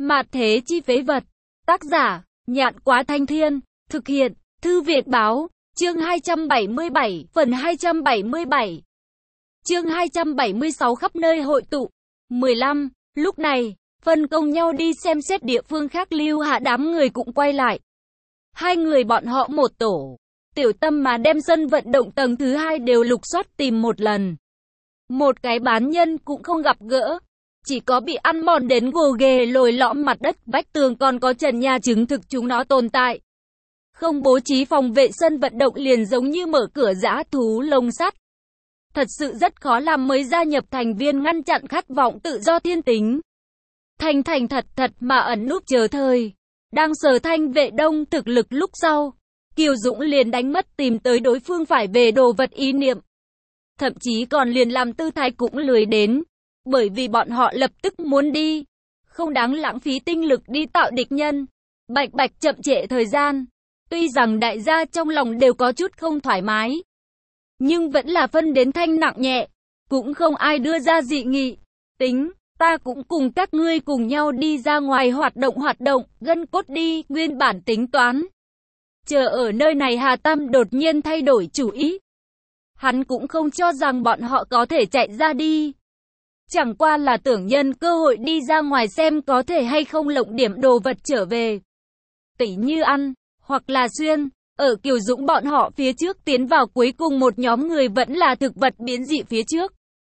Mạt thế chi phế vật. Tác giả, Nhạn Quá Thanh Thiên. Thực hiện, Thư Việt Báo. Chương 277, phần 277. Chương 276 khắp nơi hội tụ. 15. Lúc này, phân công nhau đi xem xét địa phương khác, Lưu Hạ đám người cũng quay lại. Hai người bọn họ một tổ. Tiểu Tâm mà đem sân vận động tầng thứ 2 đều lục soát tìm một lần. Một cái bán nhân cũng không gặp gỡ. Chỉ có bị ăn mòn đến gồ ghề lồi lõm mặt đất, vách tường còn có trần nhà chứng thực chúng nó tồn tại. Không bố trí phòng vệ sân vận động liền giống như mở cửa dã thú lồng sắt. Thật sự rất khó làm mới gia nhập thành viên ngăn chặn khát vọng tự do thiên tính. Thành thật mà ẩn núp chờ thời. Đang sở Thanh Vệ Đông thực lực lúc sau, Kiều Dũng liền đánh mất tìm tới đối phương phải về đồ vật ý niệm. Thậm chí còn liền làm tư thái cũng lười đến. Bởi vì bọn họ lập tức muốn đi. Không đáng lãng phí tinh lực đi tạo địch nhân. Bạch chậm trễ thời gian. Tuy rằng đại gia trong lòng đều có chút không thoải mái, nhưng vẫn là phân đến thanh nặng nhẹ. Cũng không ai đưa ra dị nghị. Tính, ta cũng cùng các ngươi cùng nhau đi ra ngoài hoạt động, gân cốt đi, nguyên bản tính toán. Chờ ở nơi này Hà Tam đột nhiên thay đổi chủ ý. Hắn cũng không cho rằng bọn họ có thể chạy ra đi. Chẳng qua là tưởng nhân cơ hội đi ra ngoài xem có thể hay không lộng điểm đồ vật trở về. Tỉ như ăn, hoặc là xuyên. Ở Kiều Dũng bọn họ phía trước tiến vào cuối cùng một nhóm người vẫn là thực vật biến dị phía trước.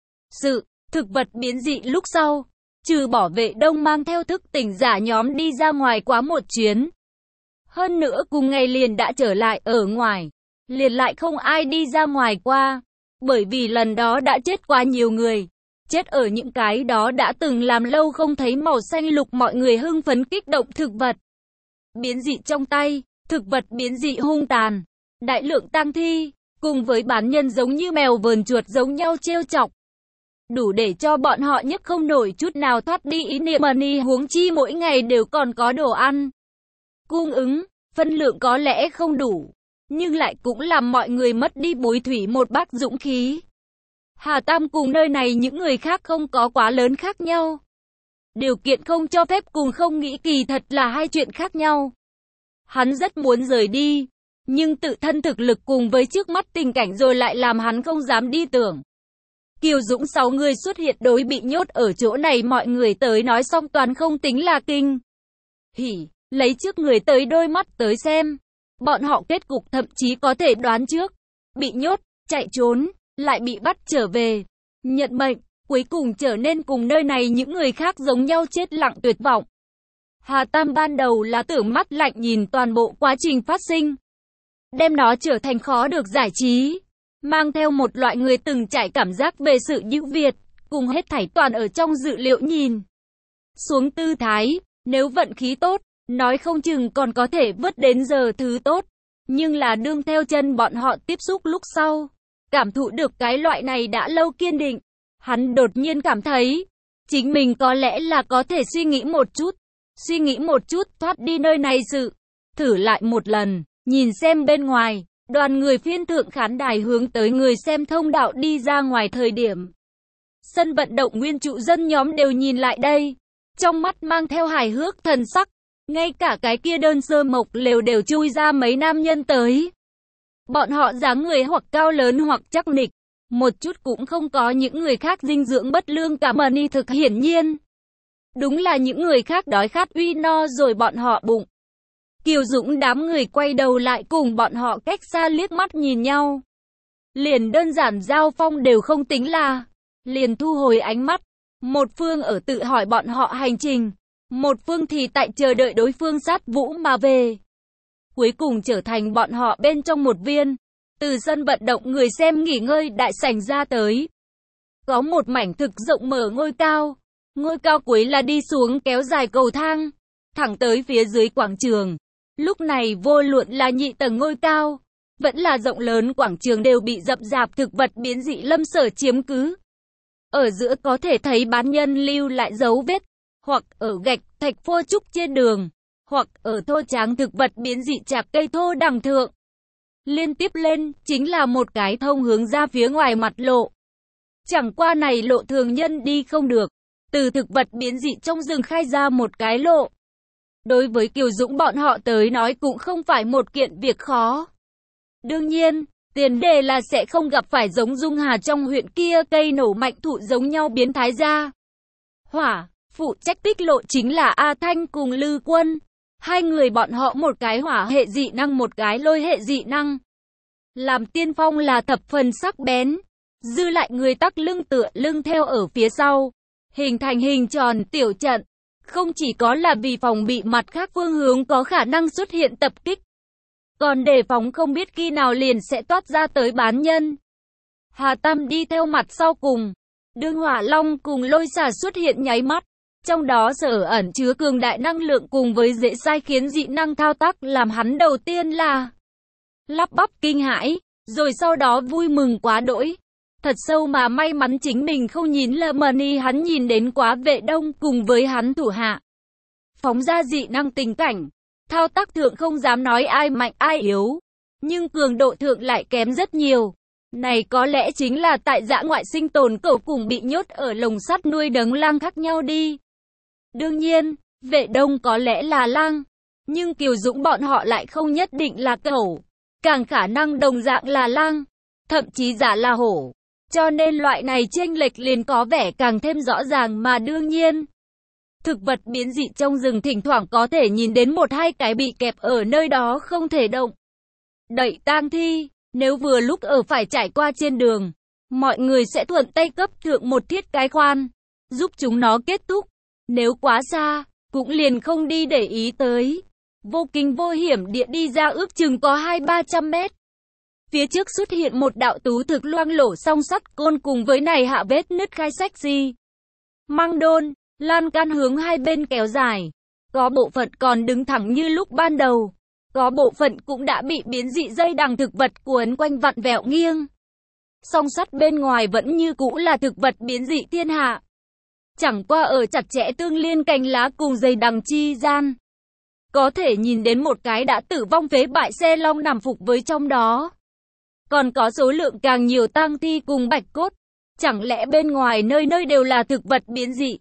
Thực vật biến dị lúc sau, trừ bỏ Vệ Đông mang theo thức tỉnh giả nhóm đi ra ngoài quá một chuyến. Hơn nữa cùng ngày liền đã trở lại ở ngoài. Liền lại không ai đi ra ngoài qua. Bởi vì lần đó đã chết quá nhiều người. Chết ở những cái đó đã từng làm lâu không thấy màu xanh lục, mọi người hưng phấn kích động. Thực vật biến dị trong tay, thực vật biến dị hung tàn, đại lượng tang thi, cùng với bán nhân giống như mèo vờn chuột giống nhau trêu chọc. Đủ để cho bọn họ nhấc không nổi chút nào thoát đi ý niệm money, huống chi mỗi ngày đều còn có đồ ăn. Cung ứng, phân lượng có lẽ không đủ, nhưng lại cũng làm mọi người mất đi bối thủy một bát dũng khí. Hà Tam cùng nơi này những người khác không có quá lớn khác nhau. Điều kiện không cho phép cùng không nghĩ kỳ thật là hai chuyện khác nhau. Hắn rất muốn rời đi, nhưng tự thân thực lực cùng với trước mắt tình cảnh rồi lại làm hắn không dám đi tưởng. Kiều Dũng 6 người xuất hiện đối bị nhốt ở chỗ này mọi người tới nói xong toàn không tính là kinh hỉ, lấy trước người tới đôi mắt tới xem. Bọn họ kết cục thậm chí có thể đoán trước. Bị nhốt, chạy trốn, lại bị bắt trở về. Nhận mệnh, cuối cùng trở nên cùng nơi này những người khác giống nhau chết lặng tuyệt vọng. Hà Tam ban đầu là tưởng mắt lạnh nhìn toàn bộ quá trình phát sinh. Đem nó trở thành khó được giải trí. Mang theo một loại người từng trải cảm giác về sự ưu việt, cùng hết thảy toàn ở trong dự liệu nhìn xuống tư thái. Nếu vận khí tốt, nói không chừng còn có thể vớt đến giờ thứ tốt. Nhưng là đương theo chân bọn họ tiếp xúc lúc sau, cảm thụ được cái loại này đã lâu kiên định. Hắn đột nhiên cảm thấy, chính mình có lẽ là có thể suy nghĩ một chút thoát đi nơi này sự. Thử lại một lần, nhìn xem bên ngoài, đoàn người phiên thượng khán đài hướng tới người xem thông đạo đi ra ngoài thời điểm. Sân vận động nguyên trụ dân nhóm đều nhìn lại đây, trong mắt mang theo hài hước thần sắc. Ngay cả cái kia đơn sơ mộc lều đều chui ra mấy nam nhân tới. Bọn họ dáng người hoặc cao lớn hoặc chắc nịch, một chút cũng không có những người khác dinh dưỡng bất lương cả money thực hiển nhiên. Đúng là những người khác đói khát uy no rồi bọn họ bụng. Kiều Dũng đám người quay đầu lại cùng bọn họ cách xa liếc mắt nhìn nhau. Liền đơn giản giao phong đều không tính là. Liền thu hồi ánh mắt. Một phương ở tự hỏi bọn họ hành trình. Một phương thì tại chờ đợi đối phương sát vũ mà về. Cuối cùng trở thành bọn họ bên trong một viên. Từ sân vận động người xem nghỉ ngơi đại sảnh ra tới. Có một mảnh thực rộng mở ngôi cao. Ngôi cao cuối là đi xuống kéo dài cầu thang, thẳng tới phía dưới quảng trường. Lúc này vô luận là nhị tầng ngôi cao, vẫn là rộng lớn quảng trường đều bị rậm rạp thực vật biến dị lâm sở chiếm cứ. Ở giữa có thể thấy bán nhân lưu lại dấu vết, hoặc ở gạch, thạch phô trúc trên đường, hoặc ở thô tráng thực vật biến dị chạc cây thô đằng thượng. Liên tiếp lên, chính là một cái thông hướng ra phía ngoài mặt lộ. Chẳng qua này lộ thường nhân đi không được. từ thực vật biến dị trong rừng khai ra một cái lộ. Đối với Kiều Dũng bọn họ tới nói cũng không phải một kiện việc khó. Đương nhiên, tiền đề là sẽ không gặp phải giống Dung Hà trong huyện kia cây nổ mạnh thụ giống nhau biến thái ra. Hỏa, phụ trách tích lộ chính là A Thanh cùng Lư Quân. Hai người bọn họ một cái hỏa hệ dị năng một cái lôi hệ dị năng. Làm tiên phong là thập phần sắc bén. Dư lại người tắc lưng tựa lưng theo ở phía sau. Hình thành hình tròn tiểu trận. Không chỉ có là vì phòng bị mặt khác phương hướng có khả năng xuất hiện tập kích. Còn đề phóng không biết khi nào liền sẽ toát ra tới bán nhân. Hà Tam đi theo mặt sau cùng. Đương Hỏa Long cùng Lôi Xà xuất hiện nháy mắt. Trong đó sở ẩn chứa cường đại năng lượng cùng với dễ sai khiến dị năng thao tác làm hắn đầu tiên là lắp bắp kinh hãi, rồi sau đó vui mừng quá đỗi. Thật sâu mà may mắn chính mình không nhìn lầm hắn nhìn đến Quá Vệ Đông cùng với hắn thủ hạ. Phóng ra dị năng tình cảnh, thao tác thượng không dám nói ai mạnh ai yếu, nhưng cường độ thượng lại kém rất nhiều. Này có lẽ chính là tại dã ngoại sinh tồn cẩu cùng bị nhốt ở lồng sắt nuôi đấng lang khác nhau đi. Đương nhiên, Vệ Đông có lẽ là lang, nhưng Kiều Dũng bọn họ lại không nhất định là cẩu, càng khả năng đồng dạng là lang, thậm chí giả là hổ. Cho nên loại này chênh lệch liền có vẻ càng thêm rõ ràng mà đương nhiên. Thực vật biến dị trong rừng thỉnh thoảng có thể nhìn đến một hai cái bị kẹp ở nơi đó không thể động đậy tang thi, nếu vừa lúc ở phải trải qua trên đường, mọi người sẽ thuận tay cấp thượng một thiết cái khoan, giúp chúng nó kết thúc. Nếu quá xa, cũng liền không đi để ý tới. Vô kinh vô hiểm địa đi ra ước chừng có 200-300 mét. Phía trước xuất hiện một đạo tú thực loang lổ song sắt côn cùng với này hạ vết nứt khai sách gì. Măng đôn, lan can hướng hai bên kéo dài. Có bộ phận còn đứng thẳng như lúc ban đầu. Có bộ phận cũng đã bị biến dị dây đằng thực vật cuốn quanh vặn vẹo nghiêng. Song sắt bên ngoài vẫn như cũ là thực vật biến dị thiên hạ. Chẳng qua ở chặt chẽ tương liên cành lá cùng dây đằng chi gian. Có thể nhìn đến một cái đã tử vong phế bại xe long nằm phục với trong đó. Còn có số lượng càng nhiều tang thi cùng bạch cốt. Chẳng lẽ bên ngoài nơi nơi đều là thực vật biến dị?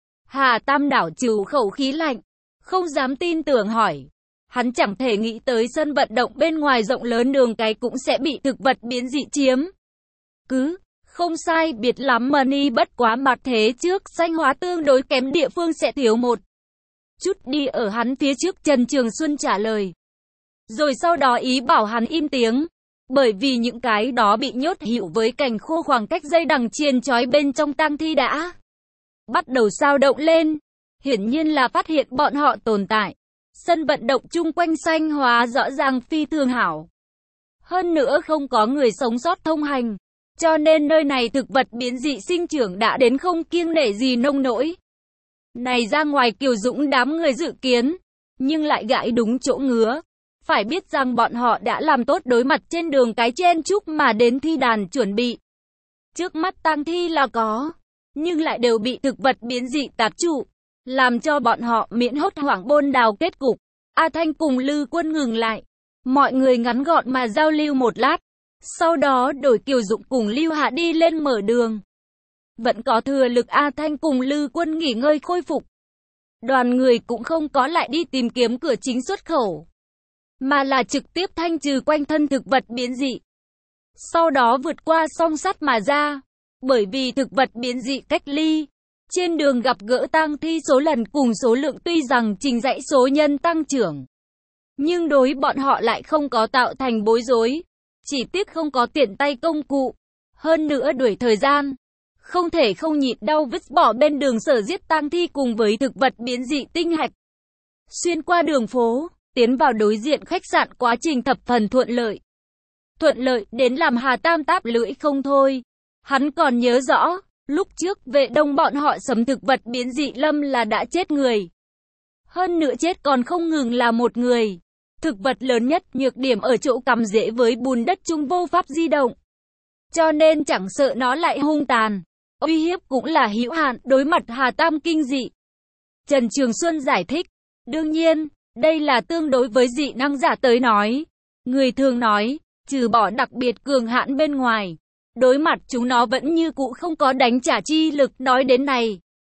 Hà Tam đảo trừ khẩu khí lạnh, không dám tin tưởng hỏi. Hắn chẳng thể nghĩ tới sân vận động bên ngoài rộng lớn đường cái cũng sẽ bị thực vật biến dị chiếm. Không sai biệt lắm bất quá mặt thế trước xanh hóa tương đối kém địa phương sẽ thiếu một chút đi ở hắn phía trước. Trần Trường Xuân trả lời. Rồi sau đó ý bảo hắn im tiếng. Bởi vì những cái đó bị nhốt hữu với cành khô khoảng cách dây đằng chiên trói bên trong tang thi đã bắt đầu sao động lên. Hiển nhiên là phát hiện bọn họ tồn tại. Sân vận động chung quanh xanh hóa rõ ràng phi thường hảo. Hơn nữa không có người sống sót thông hành. Cho nên nơi này thực vật biến dị sinh trưởng đã đến không kiêng nể gì nông nỗi. Này ra ngoài Kiều Dũng đám người dự kiến, nhưng lại gãi đúng chỗ ngứa. Phải biết rằng bọn họ đã làm tốt đối mặt trên đường cái chen chúc mà đến thi đàn chuẩn bị. Trước mắt tang thi là có, nhưng lại đều bị thực vật biến dị tạp trụ, làm cho bọn họ miễn hốt hoảng bôn đào kết cục. A Thanh cùng Lư Quân ngừng lại, mọi người ngắn gọn mà giao lưu một lát. Sau đó đổi Kiều Dũng cùng Lưu Hạ đi lên mở đường. Vẫn có thừa lực A Thanh cùng Lư Quân nghỉ ngơi khôi phục. Đoàn người cũng không có lại đi tìm kiếm cửa chính xuất khẩu, mà là trực tiếp thanh trừ quanh thân thực vật biến dị. Sau đó vượt qua song sắt mà ra. Bởi vì thực vật biến dị cách ly, trên đường gặp gỡ tang thi số lần cùng số lượng tuy rằng trình dãy số nhân tăng trưởng, nhưng đối bọn họ lại không có tạo thành bối rối. Chỉ tiếc không có tiện tay công cụ. Hơn nữa đuổi thời gian, không thể không nhịn đau vứt bỏ bên đường sở giết tang thi cùng với thực vật biến dị tinh hạch. Xuyên qua đường phố, tiến vào đối diện khách sạn quá trình thập phần thuận lợi. Thuận lợi đến làm Hà Tam táp lưỡi không thôi. Hắn còn nhớ rõ, lúc trước Vệ Đông bọn họ sấm thực vật biến dị lâm là đã chết người. Hơn nữa chết còn không ngừng là một người. Thực vật lớn nhất nhược điểm ở chỗ cắm rễ với bùn đất chung vô pháp di động. Cho nên chẳng sợ nó lại hung tàn, uy hiếp cũng là hữu hạn đối mặt Hà Tam kinh dị. Trần Trường Xuân giải thích, đương nhiên, đây là tương đối với dị năng giả tới nói. Người thường nói, trừ bỏ đặc biệt cường hãn bên ngoài, đối mặt chúng nó vẫn như cũ không có đánh trả chi lực. Nói đến này,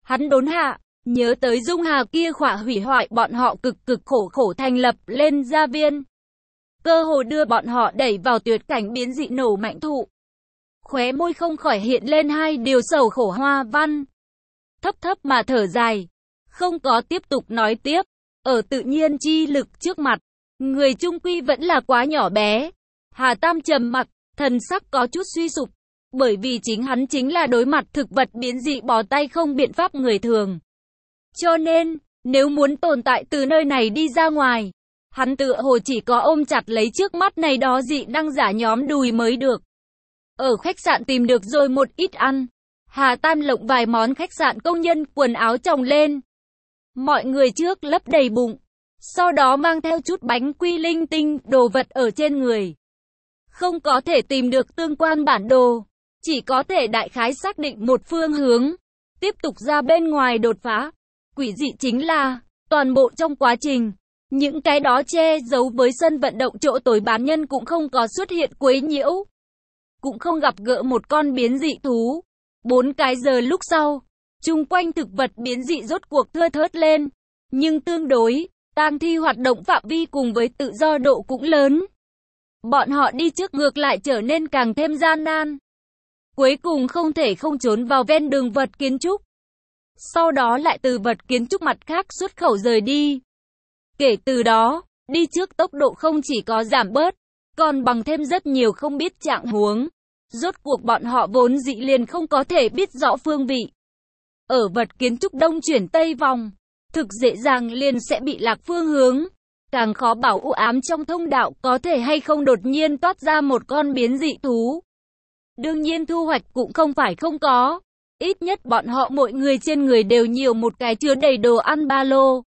Hắn đốn hạ, nhớ tới Dung Hà kia khỏa hủy hoại bọn họ cực khổ khổ thành lập lên gia viên. Cơ hồ đưa bọn họ đẩy vào tuyệt cảnh biến dị nổ mạnh thụ. Khóe môi không khỏi hiện lên hai điều sầu khổ hoa văn. Thấp mà thở dài, không có tiếp tục nói tiếp. Ở tự nhiên chi lực trước mặt, người chung quy vẫn là quá nhỏ bé. Hà Tam trầm mặc, thần sắc có chút suy sụp, bởi vì chính hắn chính là đối mặt thực vật biến dị bó tay không biện pháp người thường. Cho nên, nếu muốn tồn tại từ nơi này đi ra ngoài, hắn tựa hồ chỉ có ôm chặt lấy trước mắt này đó dị năng giả nhóm đùi mới được. Ở khách sạn tìm được rồi một ít ăn. Hà Tam lộng vài món khách sạn công nhân quần áo chồng lên. Mọi người trước lấp đầy bụng, sau đó mang theo chút bánh quy linh tinh đồ vật ở trên người. Không có thể tìm được tương quan bản đồ, chỉ có thể đại khái xác định một phương hướng, tiếp tục ra bên ngoài đột phá. Quỷ dị chính là, toàn bộ trong quá trình, những cái đó che giấu với sân vận động chỗ tối bán nhân cũng không có xuất hiện quấy nhiễu. Cũng không gặp gỡ một con biến dị thú. 4 cái giờ lúc sau, chung quanh thực vật biến dị rốt cuộc thưa thớt lên. Nhưng tương đối, tang thi hoạt động phạm vi cùng với tự do độ cũng lớn. Bọn họ đi trước ngược lại trở nên càng thêm gian nan. Cuối cùng không thể không trốn vào ven đường vật kiến trúc. Sau đó lại từ vật kiến trúc mặt khác xuất khẩu rời đi. Kể từ đó, đi trước tốc độ không chỉ có giảm bớt, còn bằng thêm rất nhiều không biết trạng huống. Rốt cuộc bọn họ vốn dĩ liền không có thể biết rõ phương vị. Ở vật kiến trúc đông chuyển tây vòng, thực dễ dàng liền sẽ bị lạc phương hướng. Càng khó bảo u ám trong thông đạo có thể hay không đột nhiên toát ra một con biến dị thú. Đương nhiên thu hoạch cũng không phải không có. Ít nhất bọn họ mỗi người trên người đều nhiều một cái chứa đầy đồ ăn ba lô.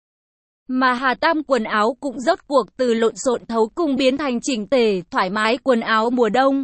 Mà Hà Tam quần áo cũng rốt cuộc từ lộn xộn thấu cùng biến thành chỉnh tề, thoải mái quần áo mùa đông.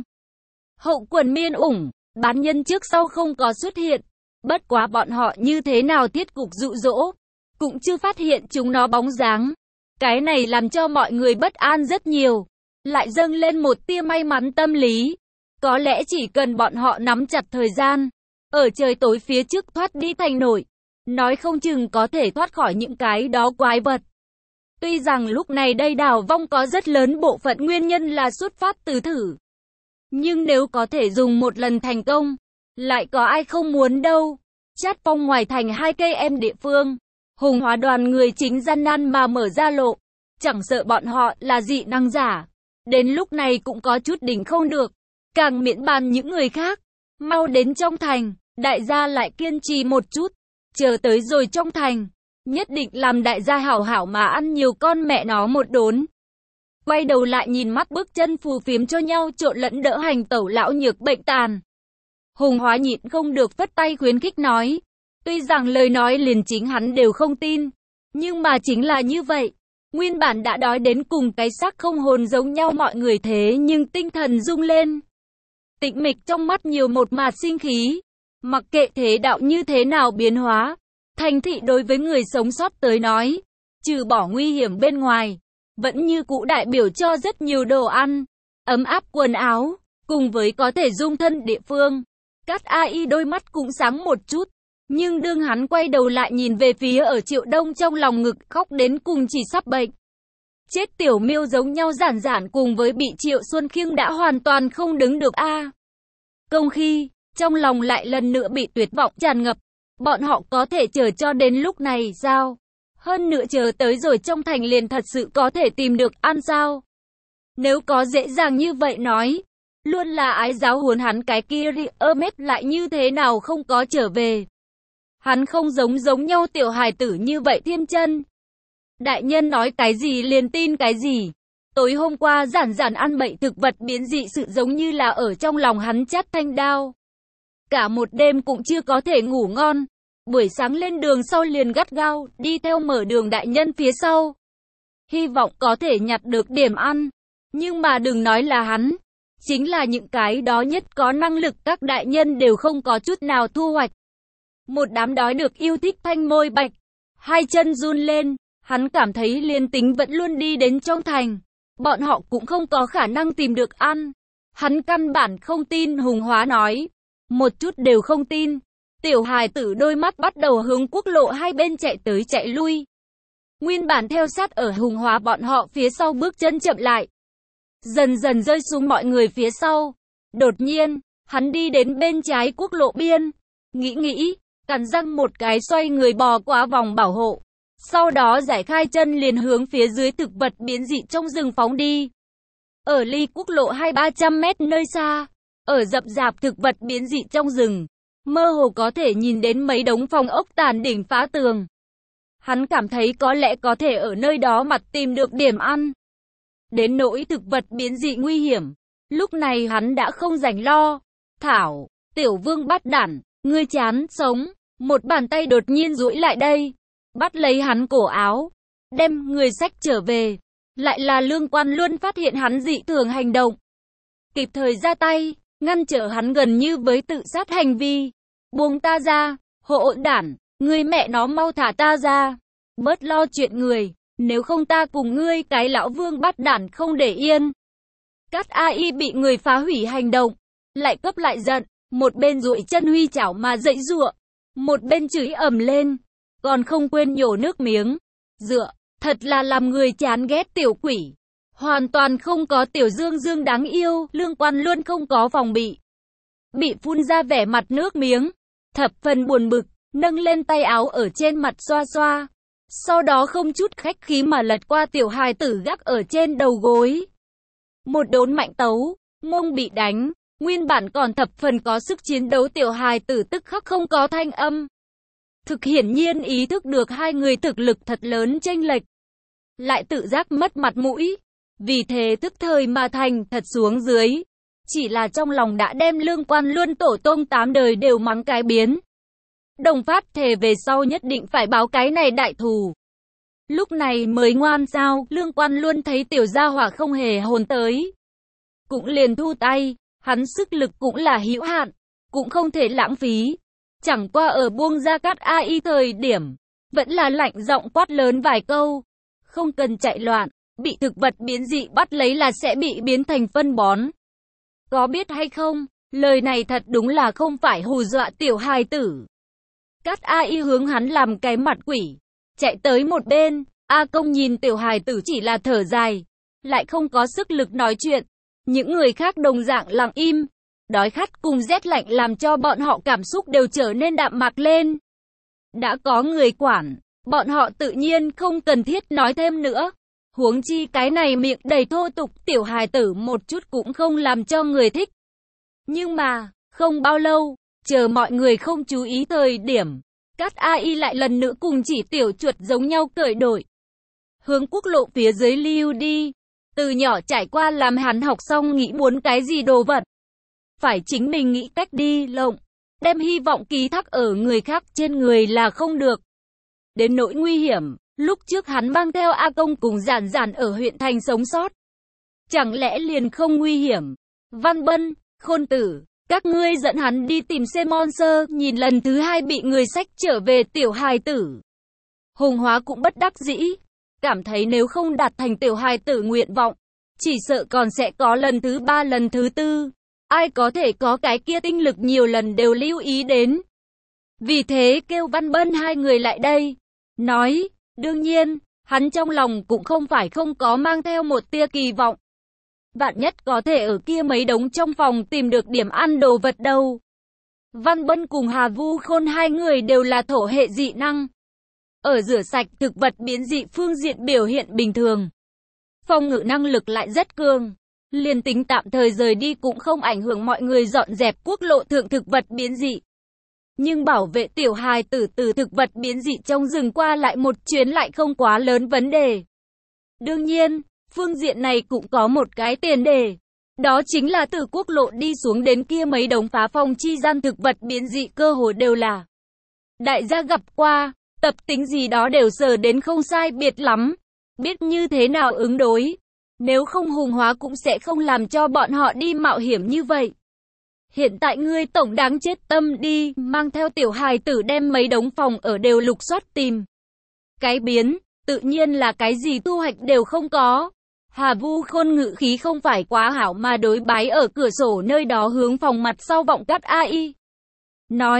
Hậu quần miên ủng, bán nhân trước sau không có xuất hiện. Bất quá bọn họ như thế nào thiết cục dụ dỗ, cũng chưa phát hiện chúng nó bóng dáng. Cái này làm cho mọi người bất an rất nhiều. Lại dâng lên một tia may mắn tâm lý. Có lẽ chỉ cần bọn họ nắm chặt thời gian, ở trời tối phía trước thoát đi thành nổi, nói không chừng có thể thoát khỏi những cái đó quái vật. Tuy rằng lúc này đây đảo vong có rất lớn bộ phận nguyên nhân là xuất phát từ thử. Nhưng nếu có thể dùng một lần thành công, lại có ai không muốn đâu. Chát phong ngoài thành 2 cây em địa phương, hùng hóa đoàn người chính gian nan mà mở ra lộ. Chẳng sợ bọn họ là dị năng giả. Đến lúc này cũng có chút đỉnh không được. Càng miễn bàn những người khác. Mau đến trong thành, đại gia lại kiên trì một chút. Chờ tới rồi trong thành, nhất định làm đại gia hảo hảo mà ăn nhiều con mẹ nó một đốn. Quay đầu lại nhìn mắt bước chân phù phiếm cho nhau trộn lẫn đỡ hành tẩu lão nhược bệnh tàn. Hùng hóa nhịn không được phất tay khuyến khích nói. Tuy rằng lời nói liền chính hắn đều không tin, nhưng mà chính là như vậy. Nguyên bản đã đói đến cùng cái xác không hồn giống nhau mọi người thế nhưng tinh thần rung lên. Tĩnh mịch trong mắt nhiều một mạt sinh khí. Mặc kệ thế đạo như thế nào biến hóa, thành thị đối với người sống sót tới nói, trừ bỏ nguy hiểm bên ngoài, vẫn như cũ đại biểu cho rất nhiều đồ ăn, ấm áp quần áo, cùng với có thể dung thân địa phương. Cát AI đôi mắt cũng sáng một chút, nhưng đương hắn quay đầu lại nhìn về phía ở Triệu Đông trong lòng ngực khóc đến cùng chỉ sắp bệnh. Chết tiểu miêu giống nhau giản giản cùng với bị Triệu Xuân Khiêng đã hoàn toàn không đứng được a. Công khi, trong lòng lại lần nữa bị tuyệt vọng tràn ngập, bọn họ có thể chờ cho đến lúc này sao? Hơn nữa chờ tới rồi trong thành liền thật sự có thể tìm được ăn sao? Nếu có dễ dàng như vậy nói, luôn là ái giáo huấn hắn cái kia Hermes lại như thế nào không có trở về. Hắn không giống nhau tiểu hài tử như vậy thiên chân. Đại nhân nói cái gì liền tin cái gì. Tối hôm qua giản ăn bậy thực vật biến dị sự giống như là ở trong lòng hắn chát thanh đao. Cả một đêm cũng chưa có thể ngủ ngon. Buổi sáng lên đường sau liền gắt gao, đi theo mở đường đại nhân phía sau. Hy vọng có thể nhặt được điểm ăn. Nhưng mà đừng nói là hắn. Chính là những cái đó nhất có năng lực các đại nhân đều không có chút nào thu hoạch. Một đám đói được yêu thích thanh môi bạch. Hai chân run lên, hắn cảm thấy liên tính vẫn luôn đi đến trong thành. Bọn họ cũng không có khả năng tìm được ăn. Hắn căn bản không tin, Hùng Hóa nói. Một chút đều không tin. Tiểu hài tử đôi mắt bắt đầu hướng quốc lộ hai bên chạy tới chạy lui. Nguyên bản theo sát ở Hùng Hóa bọn họ phía sau bước chân chậm lại. Dần dần rơi xuống mọi người phía sau. Đột nhiên, hắn đi đến bên trái quốc lộ biên. Nghĩ, cắn răng một cái xoay người bò qua vòng bảo hộ. Sau đó giải khai chân liền hướng phía dưới thực vật biến dị trong rừng phóng đi. Ở ly quốc lộ 200-300 mét nơi xa, ở rậm rạp thực vật biến dị trong rừng, mơ hồ có thể nhìn đến mấy đống phòng ốc tàn đỉnh phá tường. Hắn cảm thấy có lẽ có thể ở nơi đó mặt tìm được điểm ăn. Đến nỗi thực vật biến dị nguy hiểm, lúc này hắn đã không rảnh lo. Thảo, Tiểu Vương bắt đản, ngươi chán sống. Một bàn tay đột nhiên duỗi lại đây, bắt lấy hắn cổ áo, đem người xách trở về. Lại là Lương Quan Luân phát hiện hắn dị thường hành động, kịp thời ra tay, ngăn trở hắn gần như với tự sát hành vi. Buông ta ra, hỗn đản, ngươi mẹ nó mau thả ta ra, bớt lo chuyện người, nếu không ta cùng ngươi cái lão vương bắt đản không để yên. Cát AI bị người phá hủy hành động, lại cấp lại giận, một bên duỗi chân huy chảo mà dãy giụa, một bên chửi ầm lên, còn không quên nhổ nước miếng. Dựa, thật là làm người chán ghét tiểu quỷ. Hoàn toàn không có Tiểu Dương Dương đáng yêu, Lương Quan luôn không có phòng bị phun ra vẻ mặt nước miếng, thập phần buồn bực, nâng lên tay áo ở trên mặt xoa xoa. Sau đó không chút khách khí mà lật qua tiểu hài tử gác ở trên đầu gối. Một đốn mạnh tấu, mông bị đánh, nguyên bản còn thập phần có sức chiến đấu tiểu hài tử tức khắc không có thanh âm. Thực hiển nhiên ý thức được hai người thực lực thật lớn chênh lệch, lại tự giác mất mặt mũi, vì thế tức thời mà thành thật xuống dưới. Chỉ là trong lòng đã đem Lương Quan Luân tổ tông 8 đời đều mắng cái biến. Đồng phát thề về sau nhất định phải báo cái này đại thù. Lúc này mới ngoan sao, Lương Quan Luân thấy tiểu gia hỏa không hề hồn tới, cũng liền thu tay, hắn sức lực cũng là hữu hạn, cũng không thể lãng phí. Chẳng qua ở buông ra Cát AI thời điểm, vẫn là lạnh giọng quát lớn vài câu. Không cần chạy loạn, bị thực vật biến dị bắt lấy là sẽ bị biến thành phân bón. Có biết hay không, lời này thật đúng là không phải hù dọa tiểu hài tử. Cát AI hướng hắn làm cái mặt quỷ, chạy tới một bên. A Công nhìn tiểu hài tử chỉ là thở dài, lại không có sức lực nói chuyện. Những người khác đồng dạng lặng im. Đói khát cùng rét lạnh làm cho bọn họ cảm xúc đều trở nên đạm mạc lên. Đã có người quản, bọn họ tự nhiên không cần thiết nói thêm nữa. Huống chi cái này miệng đầy thô tục tiểu hài tử một chút cũng không làm cho người thích. Nhưng mà, không bao lâu, chờ mọi người không chú ý thời điểm, Cát AI lại lần nữa cùng chỉ tiểu chuột giống nhau cởi đổi, hướng quốc lộ phía dưới lưu đi. Từ nhỏ trải qua làm hắn học xong nghĩ muốn cái gì đồ vật, phải chính mình nghĩ cách đi lộng, đem hy vọng ký thác ở người khác trên người là không được. Đến nỗi nguy hiểm, lúc trước hắn mang theo A Công cùng Giản Giản ở huyện thành sống sót, chẳng lẽ liền không nguy hiểm? Văn Bân, Khôn Tử, các ngươi dẫn hắn đi tìm xe Monster, nhìn lần thứ hai bị người xách trở về tiểu hài tử. Hùng Hóa cũng bất đắc dĩ, cảm thấy nếu không đạt thành tiểu hài tử nguyện vọng, chỉ sợ còn sẽ có lần thứ 3 lần thứ 4. Ai có thể có cái kia tinh lực nhiều lần đều lưu ý đến. Vì thế kêu Văn Bân hai người lại đây, nói, đương nhiên, hắn trong lòng cũng không phải không có mang theo một tia kỳ vọng. Vạn nhất có thể ở kia mấy đống trong phòng tìm được điểm ăn đồ vật đâu. Văn Bân cùng Hà Vu Khôn hai người đều là thổ hệ dị năng. Ở rửa sạch thực vật biến dị phương diện biểu hiện bình thường. Phòng ngự năng lực lại rất cường. Liền tính tạm thời rời đi cũng không ảnh hưởng mọi người dọn dẹp quốc lộ thượng thực vật biến dị. Nhưng bảo vệ tiểu hài tử từ thực vật biến dị trong rừng qua lại một chuyến lại không quá lớn vấn đề. Đương nhiên, phương diện này cũng có một cái tiền đề. Đó chính là từ quốc lộ đi xuống đến kia mấy đống phá phong chi gian thực vật biến dị cơ hội đều là đại gia gặp qua, tập tính gì đó đều sờ đến không sai biệt lắm, biết như thế nào ứng đối. Nếu không Hùng Hóa cũng sẽ không làm cho bọn họ đi mạo hiểm như vậy. Hiện tại ngươi tổng đáng chết tâm đi, mang theo tiểu hài tử đem mấy đống phòng ở đều lục soát tìm. Cái biến, tự nhiên là cái gì thu hoạch đều không có. Hà Vu Khôn ngự khí không phải quá hảo mà đối bái ở cửa sổ nơi đó hướng phòng mặt sau vọng Cát AI. Nói,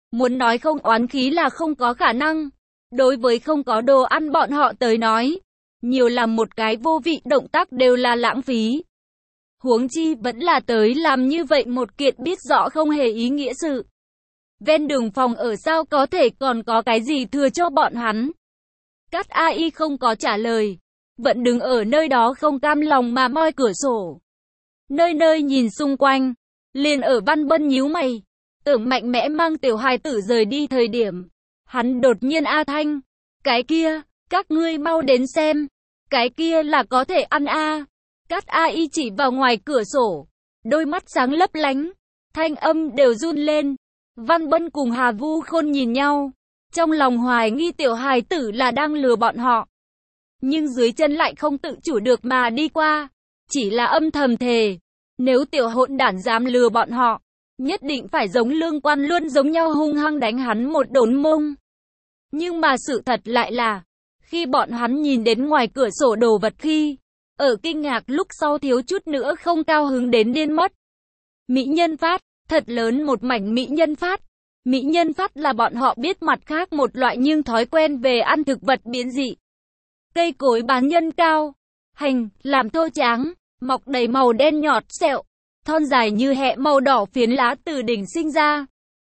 Muốn nói không oán khí là không có khả năng. Đối với không có đồ ăn bọn họ tới nói, nhiều làm một cái vô vị động tác đều là lãng phí. Huống chi vẫn là tới làm như vậy một kiện biết rõ không hề ý nghĩa sự. Ven đường phòng ở sao có thể còn có cái gì thừa cho bọn hắn. Cát AI không có trả lời, vẫn đứng ở nơi đó không cam lòng mà moi cửa sổ. Nơi nơi nhìn xung quanh, liền ở Văn Bân nhíu mày, tưởng mạnh mẽ mang tiểu hài tử rời đi thời điểm. Hắn đột nhiên A Thanh, cái kia, các ngươi mau đến xem, cái kia là có thể ăn a. Cát AI chỉ vào ngoài cửa sổ, đôi mắt sáng lấp lánh, thanh âm đều run lên. Văn Bân cùng Hà Vu Khôn nhìn nhau, trong lòng hoài nghi tiểu hài tử là đang lừa bọn họ. Nhưng dưới chân lại không tự chủ được mà đi qua, chỉ là âm thầm thề, nếu tiểu hỗn đản dám lừa bọn họ, nhất định phải giống Lương Quan Luân giống nhau hung hăng đánh hắn một đốn mông. Nhưng mà sự thật lại là, khi bọn hắn nhìn đến ngoài cửa sổ đồ vật khi, ở kinh ngạc lúc sau thiếu chút nữa không cao hứng đến điên mất. Mỹ nhân phát, thật lớn một mảnh mỹ nhân phát. Mỹ nhân phát là bọn họ biết mặt khác một loại nhưng thói quen về ăn thực vật biến dị. Cây cối bán nhân cao, hành, làm thô tráng, mọc đầy màu đen nhọt sẹo, thon dài như hẹ màu đỏ phiến lá từ đỉnh sinh ra.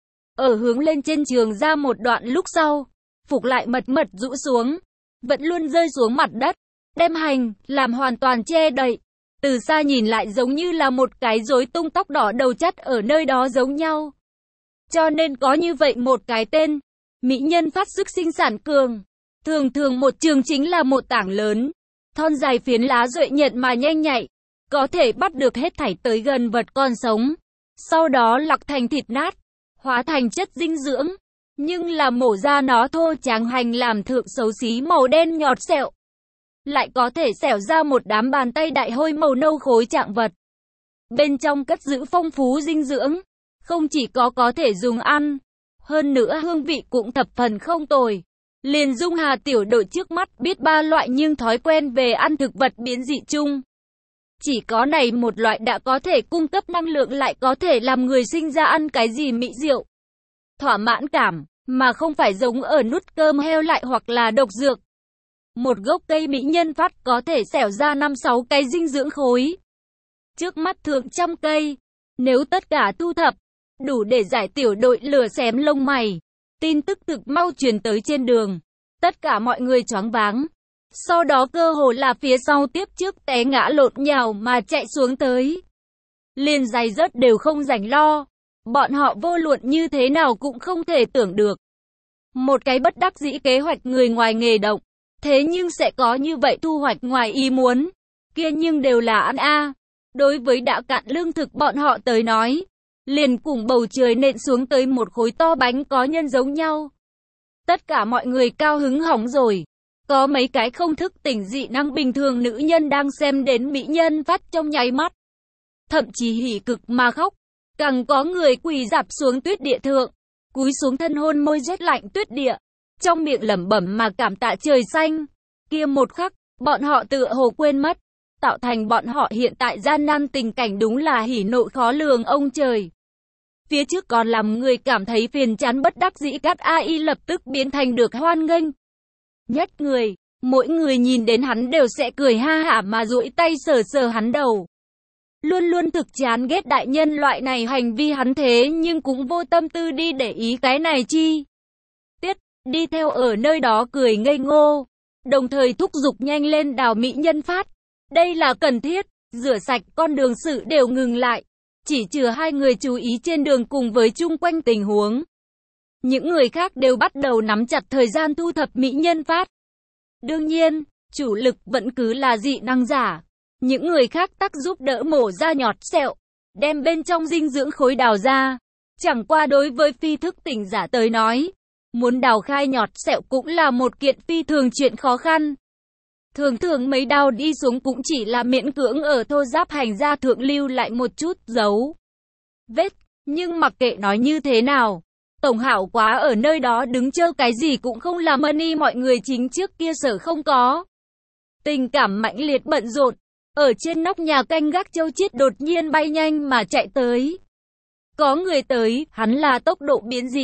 Ở hướng lên trên trường ra một đoạn lúc sau, phục lại mật mật rũ xuống, vẫn luôn rơi xuống mặt đất, đem hành, làm hoàn toàn che đậy. Từ xa nhìn lại giống như là một cái rối tung tóc đỏ đầu chắt ở nơi đó giống nhau. Cho nên có như vậy một cái tên, mỹ nhân phát sức sinh sản cường. Thường thường một trường chính là một tảng lớn, thon dài phiến lá duệ nhật mà nhanh nhạy, có thể bắt được hết thảy tới gần vật còn sống. Sau đó lọc thành thịt nát, hóa thành chất dinh dưỡng. Nhưng là mổ ra nó thô tráng hành làm thượng xấu xí màu đen nhọt sẹo. Lại có thể xẻo ra một đám bàn tay đại hôi màu nâu khối trạng vật. Bên trong cất giữ phong phú dinh dưỡng, không chỉ có thể dùng ăn, hơn nữa hương vị cũng thập phần không tồi. Liền Dung Hà tiểu đội trước mắt biết ba loại nhưng thói quen về ăn thực vật biến dị chung. Chỉ có này một loại đã có thể cung cấp năng lượng lại có thể làm người sinh ra ăn cái gì mỹ diệu. Thỏa mãn cảm, mà không phải giống ở nút cơm heo lại hoặc là độc dược. Một gốc cây mỹ nhân phát có thể xẻo ra 5-6 cái dinh dưỡng khối. Trước mắt thượng trăm cây, nếu tất cả thu thập, đủ để giải tiểu đội lửa xém lông mày. Tin tức thực mau truyền tới trên đường, tất cả mọi người choáng váng. Sau đó cơ hồ là phía sau tiếp trước té ngã lộn nhào mà chạy xuống tới. Liền giày rớt đều không rảnh lo, bọn họ vô luận như thế nào cũng không thể tưởng được. Một cái bất đắc dĩ kế hoạch người ngoài nghề động, thế nhưng sẽ có như vậy thu hoạch ngoài ý muốn, kia nhưng đều là ăn a. Đối với đã cạn lương thực bọn họ tới nói, liền cùng bầu trời nện xuống tới một khối to bánh có nhân giống nhau. Tất cả mọi người cao hứng hỏng rồi. Có mấy cái không thức tỉnh dị năng bình thường nữ nhân đang xem đến mỹ nhân phát trong nháy mắt. Thậm chí hỉ cực mà khóc. Càng có người quỳ rạp xuống tuyết địa thượng, cúi xuống thân hôn môi rét lạnh tuyết địa. Trong miệng lẩm bẩm mà cảm tạ trời xanh. Kia một khắc, bọn họ tựa hồ quên mất. Tạo thành bọn họ hiện tại gian nan tình cảnh đúng là hỉ nộ khó lường ông trời. Phía trước còn làm người cảm thấy phiền chán bất đắc dĩ Cát AI lập tức biến thành được hoan nghênh. Nhất người, mỗi người nhìn đến hắn đều sẽ cười ha hả mà duỗi tay sờ sờ hắn đầu. Luôn luôn thực chán ghét đại nhân loại này hành vi hắn thế nhưng cũng vô tâm tư đi để ý cái này chi. Tiết, đi theo ở nơi đó cười ngây ngô, đồng thời thúc giục nhanh lên đào mỹ nhân phát. Đây là cần thiết, rửa sạch con đường sự đều ngừng lại. Chỉ trừ hai người chú ý trên đường cùng với chung quanh tình huống. Những người khác đều bắt đầu nắm chặt thời gian thu thập mỹ nhân phát. Đương nhiên, chủ lực vẫn cứ là dị năng giả. Những người khác tác giúp đỡ mổ ra nhọt sẹo, đem bên trong dinh dưỡng khối đào ra. Chẳng qua đối với phi thức tỉnh giả tới nói, muốn đào khai nhọt sẹo cũng là một kiện phi thường chuyện khó khăn. Thường thường mấy đào đi xuống cũng chỉ là miễn cưỡng ở thô giáp hành ra thượng lưu lại một chút dấu vết. Nhưng mặc kệ nói như thế nào, Tổng Hảo quá ở nơi đó đứng chơ cái gì cũng không làm money mọi người chính trước kia sở không có. Tình cảm mãnh liệt bận rộn, ở trên nóc nhà canh gác Châu Chiết đột nhiên bay nhanh mà chạy tới. Có người tới, hắn là tốc độ biến dị,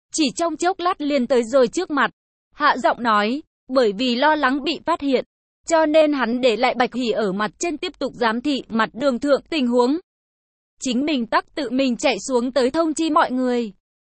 chỉ trong chốc lát liền tới rồi trước mặt. Hạ giọng nói, bởi vì lo lắng bị phát hiện, cho nên hắn để lại Bạch Hỷ ở mặt trên tiếp tục giám thị mặt đường thượng tình huống. Chính mình tắc tự mình chạy xuống tới thông chi mọi người,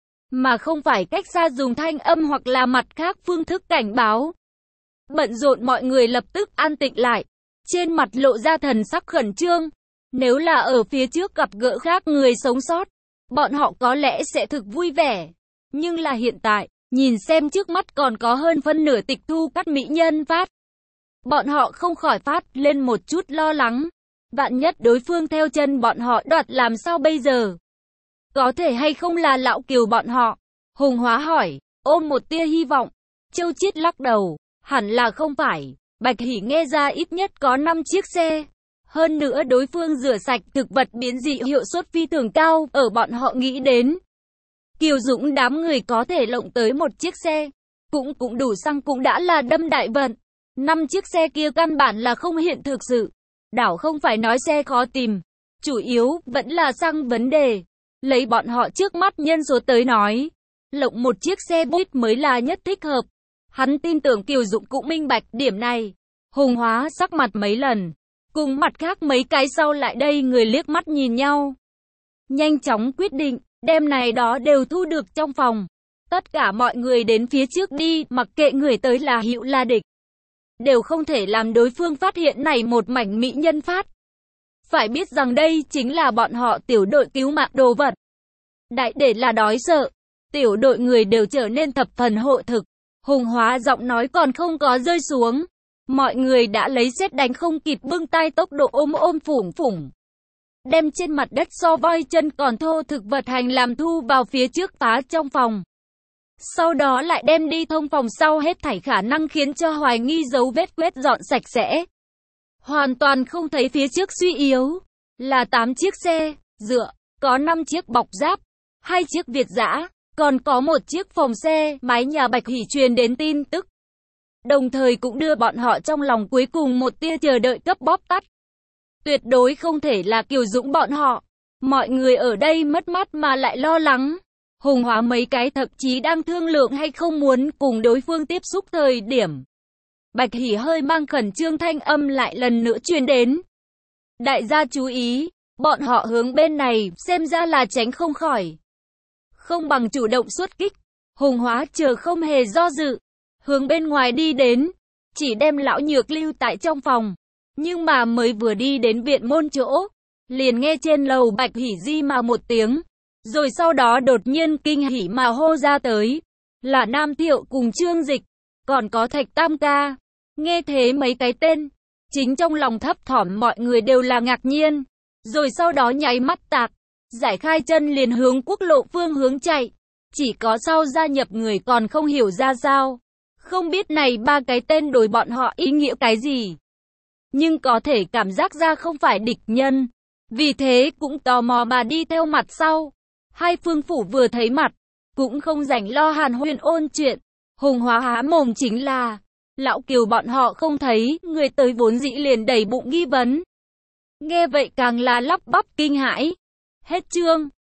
mà không phải cách xa dùng thanh âm hoặc là mặt khác phương thức cảnh báo. Bận rộn mọi người lập tức an tĩnh lại, trên mặt lộ ra thần sắc khẩn trương. Nếu là ở phía trước gặp gỡ khác người sống sót, bọn họ có lẽ sẽ thực vui vẻ. Nhưng là hiện tại, nhìn xem trước mắt còn có hơn phân nửa tịch thu các mỹ nhân phát. Bọn họ không khỏi phát lên một chút lo lắng. Vạn nhất đối phương theo chân bọn họ đoạt làm sao bây giờ? Có thể hay không là lão Kiều bọn họ? Hùng Hóa hỏi, ôm một tia hy vọng. Châu Chiết lắc đầu, hẳn là không phải. Bạch Hỷ nghe ra ít nhất có 5 chiếc xe. Hơn nữa đối phương rửa sạch thực vật biến dị hiệu suất phi thường cao, ở bọn họ nghĩ đến. Kiều Dũng đám người có thể lộng tới một chiếc xe, cũng đủ xăng cũng đã là đâm đại vận. 5 chiếc xe kia căn bản là không hiện thực sự. Đảo không phải nói xe khó tìm, chủ yếu vẫn là xăng vấn đề. Lấy bọn họ trước mắt nhân số tới nói, lộng một chiếc xe buýt mới là nhất thích hợp. Hắn tin tưởng Kiều Dũng cũng minh bạch điểm này. Hùng Hóa sắc mặt mấy lần, cùng mặt khác mấy cái sau lại đây người liếc mắt nhìn nhau. Nhanh chóng quyết định, đêm này đó đều thu được trong phòng. Tất cả mọi người đến phía trước đi, mặc kệ người tới là hữu là địch. Đều không thể làm đối phương phát hiện này một mảnh mỹ nhân phát. Phải biết rằng đây chính là bọn họ tiểu đội cứu mạng đồ vật. Đại để là đói sợ, tiểu đội người đều trở nên thập phần hộ thực. Hùng Hóa giọng nói còn không có rơi xuống. Mọi người đã lấy sét đánh không kịp bưng tay tốc độ ôm phủng phủng. Đem trên mặt đất so voi chân còn thô thực vật hành làm thu vào phía trước phá trong phòng. Sau đó lại đem đi thông phòng sau hết thảy khả năng khiến cho hoài nghi dấu vết quét dọn sạch sẽ. Hoàn toàn không thấy phía trước suy yếu. Là 8 chiếc xe, dựa, có 5 chiếc bọc giáp, 2 chiếc Việt dã, còn có một chiếc phòng xe, mái nhà Bạch Hỷ truyền đến tin tức. Đồng thời cũng đưa bọn họ trong lòng cuối cùng một tia chờ đợi cấp bóp tắt. Tuyệt đối không thể là Kiều Dũng bọn họ. Mọi người ở đây mất mát mà lại lo lắng. Hùng Hóa mấy cái thậm chí đang thương lượng hay không muốn cùng đối phương tiếp xúc thời điểm. Bạch Hỷ hơi mang khẩn trương thanh âm lại lần nữa truyền đến. Đại gia chú ý, bọn họ hướng bên này xem ra là tránh không khỏi. Không bằng chủ động xuất kích. Hùng Hóa chờ không hề do dự, hướng bên ngoài đi đến, chỉ đem lão Nhược lưu tại trong phòng. Nhưng mà mới vừa đi đến viện môn chỗ, liền nghe trên lầu Bạch Hỷ di mà một tiếng, rồi sau đó đột nhiên kinh hỉ mà hô ra tới, là Nam Thiệu cùng Trương Dịch, còn có Thạch Tam ca. Nghe thế mấy cái tên, chính trong lòng thấp thỏm mọi người đều là ngạc nhiên, rồi sau đó nháy mắt tạc, giải khai chân liền hướng quốc lộ phương hướng chạy. Chỉ có sau gia nhập người còn không hiểu ra sao, không biết này ba cái tên đối bọn họ ý nghĩa cái gì. Nhưng có thể cảm giác ra không phải địch nhân, vì thế cũng tò mò mà đi theo mặt sau. Hai phương phủ vừa thấy mặt, cũng không rảnh lo hàn huyên ôn chuyện. Hùng Hóa há mồm chính là, lão Kiều bọn họ không thấy, người tới vốn dĩ liền đầy bụng nghi vấn. Nghe vậy càng là lắp bắp kinh hãi. Hết chương.